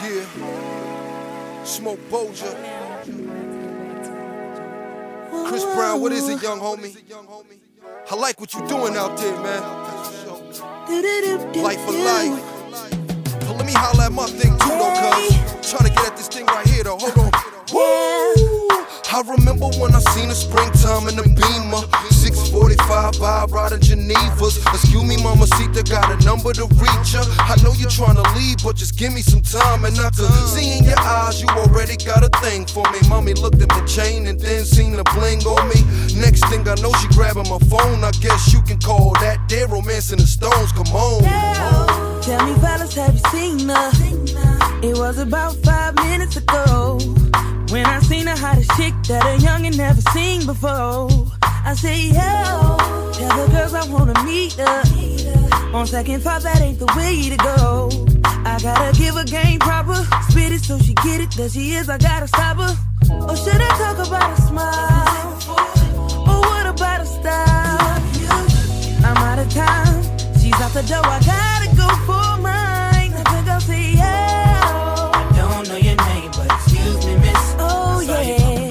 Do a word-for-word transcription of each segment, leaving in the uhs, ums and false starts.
Yeah. Smoke Boja. Chris Brown, what is it, young homie? I like what you doing out there, man. Life for life. But let me holler at my thing too, though, cuz. Trying to get at this thing right here, though. Hold on. Woo! I remember when I seen a springtime in the Beamer. six forty-five vibe riding Genevas. Excuse me, Mamacita, got a number to reach her. I know you're trying to leave, but just give me some time. And not to see in your eyes, you already got a thing for me. Mommy looked at my chain and then seen the bling on me. Next thing I know, she grabbing my phone. I guess you can call that dead romance in the Stones. Come on. Yeah. Tell me, fellas, have you seen her? It was about five minutes ago when I seen the hottest chick that a youngin' never seen before. I say, yo, tell the girls I wanna meet her. On second thought, that ain't the way to go. I gotta give her game proper, spit it so she get it. There she is, I gotta stop her. Or should I talk about a smile? Or what about a style? I'm out of time, she's out the door, I gotta go for mine. I think I'll say, yeah. I don't know your name, but excuse me, miss. Oh, yeah.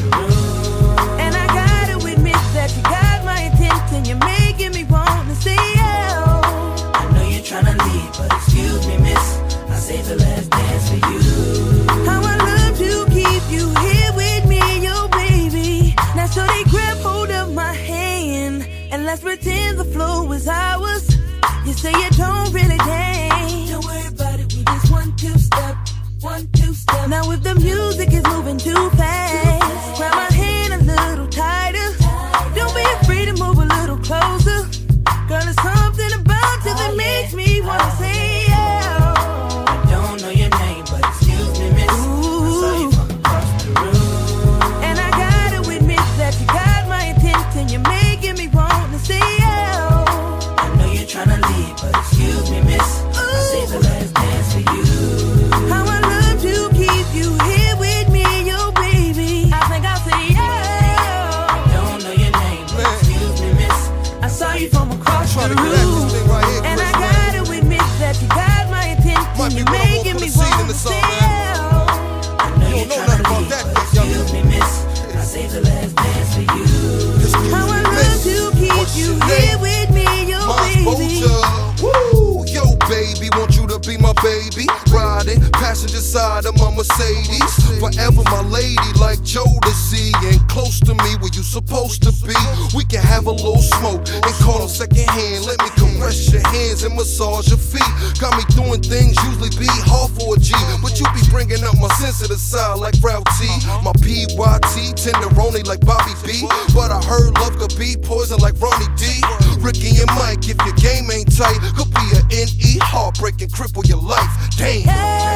And I gotta admit that you got my attention. You're making me want to say, yeah. I know you're trying to leave, but excuse me, miss. I saved the last dance for you. How I love to keep you here with me, yo, baby. Now, so they grab hold of my hand and let's pretend the flow is ours. You say you don't really dance. Don't worry about it, we just one, two step. One, two step. Now if the music is moving too fast, grab my hand a little tighter. Don't be afraid to move a little closer. Girl, there's something about you that makes me wanna say yeah. I don't know your name, but excuse me, miss. Ooh. I saw you from across the room. And I gotta admit that you got my attention. You're making me wanna say yeah. I know you're trying to leave, but excuse me, miss. I saved the last dance for you. How I love to keep you here with me, yo, baby. I think I'll say yeah. I don't know your name, but excuse me, miss. I saw you from across the Trying to get at room, this thing right here, and Chris, I man. gotta admit that you got my attention. Might be You're what I want making for me the seed in want the to song, say man. yeah. I know You you're don't know trying nothing to about leave, that, but young excuse me, miss. I saved the last dance for you. How I love to keep What's you your here name? with me, yo, Mars baby. Boja. Woo! Yo, baby, want you to be my baby. Riding passenger side of my Mercedes. Forever my lady, like Jodeci. And close to me where you supposed to be. We can have a little smoke and call them second hand. Let me caress your hands and massage your feet. Got me doing things usually be hard for a G. But you be bringing up my sensitive side like Ralph T. My P Y T, tenderoni like Bobby B. But I heard love could be poison like Ronnie D. Ricky and Mike, if your game ain't tight, could be an N E, heartbreak and cripple your life. Damn.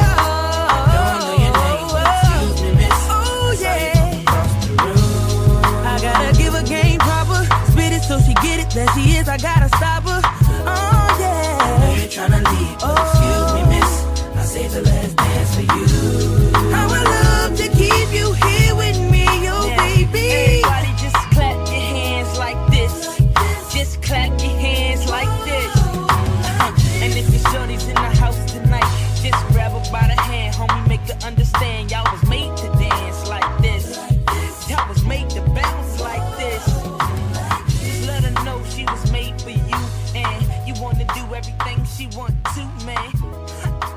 I don't know your name, but excuse me, miss. Oh, I saw you yeah. from across the room. I gotta give her game proper, spit it so she get it. There she is, I gotta stop her. Oh, I know yeah. you're trying to leave, but excuse me, miss. I saved the last dance for you. How I love to keep you here with me, yo, baby. Everybody just clap your hands like this. Just clap your hands like this. And if your shorty's in the house tonight, just grab her by the hand, homie, make her understand. Y'all was made to dance like this. Y'all was made to bounce like this. Just let her know she was made for you, and you wanna do everything she want to, man.